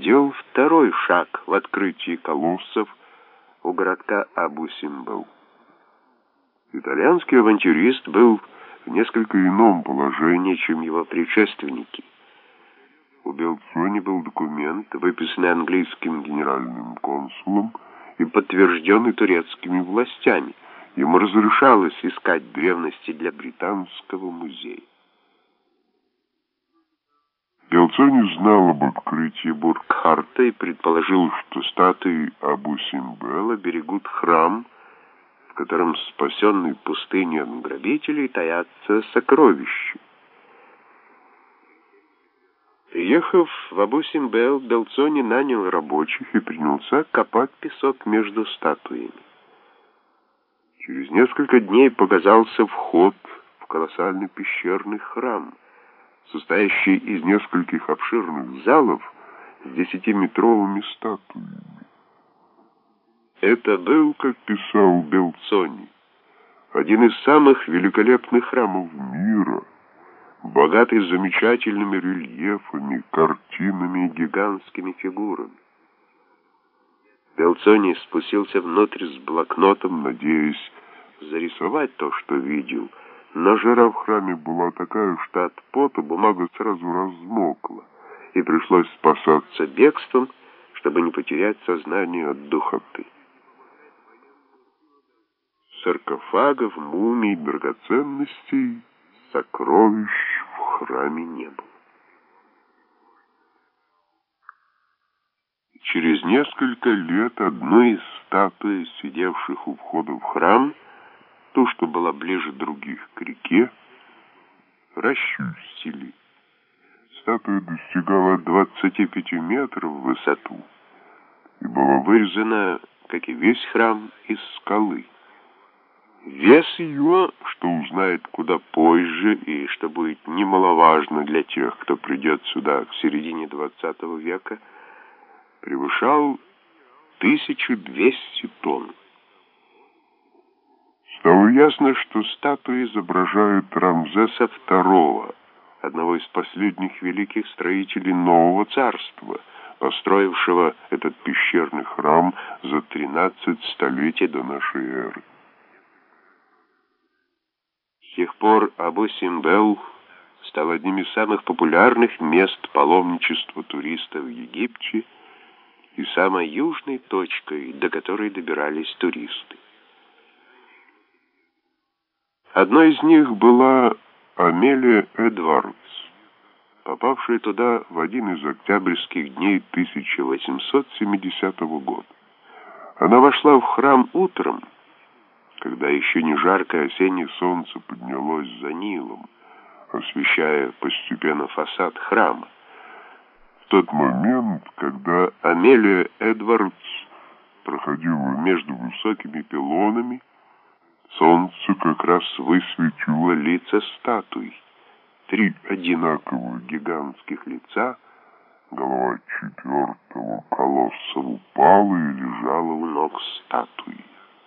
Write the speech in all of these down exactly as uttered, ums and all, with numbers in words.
сделал второй шаг в открытии колоссов у городка Абу-Симбел. Итальянский авантюрист был в несколько ином положении, чем его предшественники. У Белцони был документ, выписанный английским генеральным консулом и подтвержденный турецкими властями. Ему разрешалось искать древности для Британского музея. Белцони знал об открытии Буркхарта и предположил, что статуи Абу-Симбела берегут храм, в котором спасенный пустыней от грабителей таятся сокровища. Приехав в Абу-Симбел, Белцони нанял рабочих и принялся копать песок между статуями. Через несколько дней показался вход в колоссальный пещерный храм, состоящий из нескольких обширных залов с десятиметровыми статуями. Это был, как писал Белцони, один из самых великолепных храмов мира, богатый замечательными рельефами, картинами и гигантскими фигурами. Белцони спустился внутрь с блокнотом, надеясь зарисовать то, что видел, но жара в храме была такая, что от пота бумага сразу размокла, и пришлось спасаться бегством, чтобы не потерять сознание от духоты. Саркофагов, мумий, драгоценностей, сокровищ в храме не было. Через несколько лет одну из статуй, сидевших у входа в храм, ту, что была ближе других к реке, расчистили. Статуя достигала двадцати пяти метров в высоту и была вырезана, как и весь храм, из скалы. Вес ее, что узнает куда позже и что будет немаловажно для тех, кто придет сюда в середине двадцатого века, превышал тысячу двести тонн. Стало ясно, что статуя изображает Рамзеса второго, одного из последних великих строителей нового царства, построившего этот пещерный храм за тринадцать столетий до нашей эры. С тех пор Абу-Симбел стал одним из самых популярных мест паломничества туристов в Египте и самой южной точкой, до которой добирались туристы. Одной из них была Амелия Эдвардс, попавшая туда в один из октябрьских дней тысяча восемьсот семидесятого года. Она вошла в храм утром, когда еще не жаркое осеннее солнце поднялось за Нилом, освещая постепенно фасад храма. В тот момент, когда Амелия Эдвардс проходила между высокими пилонами, солнце как раз высветило лица статуй. Три одинаковых гигантских лица, голова четвертого колосса упала и лежала у ног статуи.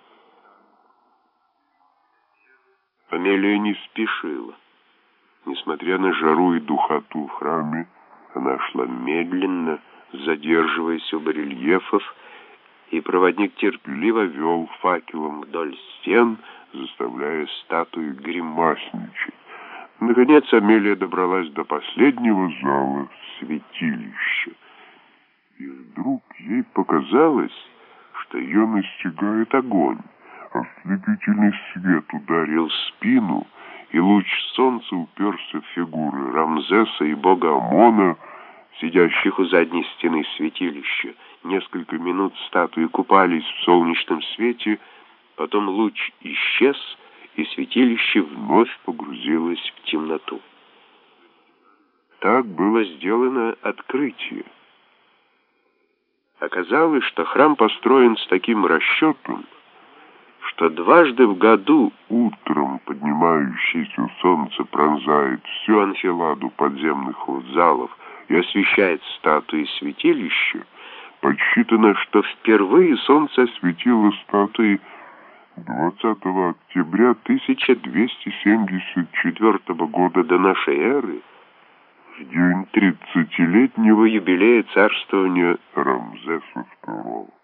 Амелия не спешила. Несмотря на жару и духоту в храме, она шла медленно, задерживаясь у барельефов, и проводник терпеливо вел факелом вдоль стен, заставляя статуи гримасничать. Наконец Амелия добралась до последнего зала святилища, и вдруг ей показалось, что ее настигает огонь. Ослепительный свет ударил в спину, и луч солнца уперся в фигуры Рамзеса и бога Амона, сидящих у задней стены святилища. Несколько минут статуи купались в солнечном свете, потом луч исчез, и святилище вновь погрузилось в темноту. Так было сделано открытие. Оказалось, что храм построен с таким расчетом, что дважды в году утром поднимающееся солнце пронзает всю анфиладу подземных залов и освещает статуи святилища. Подсчитано, что впервые солнце осветило статуи двадцатого октября тысяча двести семьдесят четвёртого года до нашей эры, в день тридцатилетнего юбилея царствования Рамзеса второго.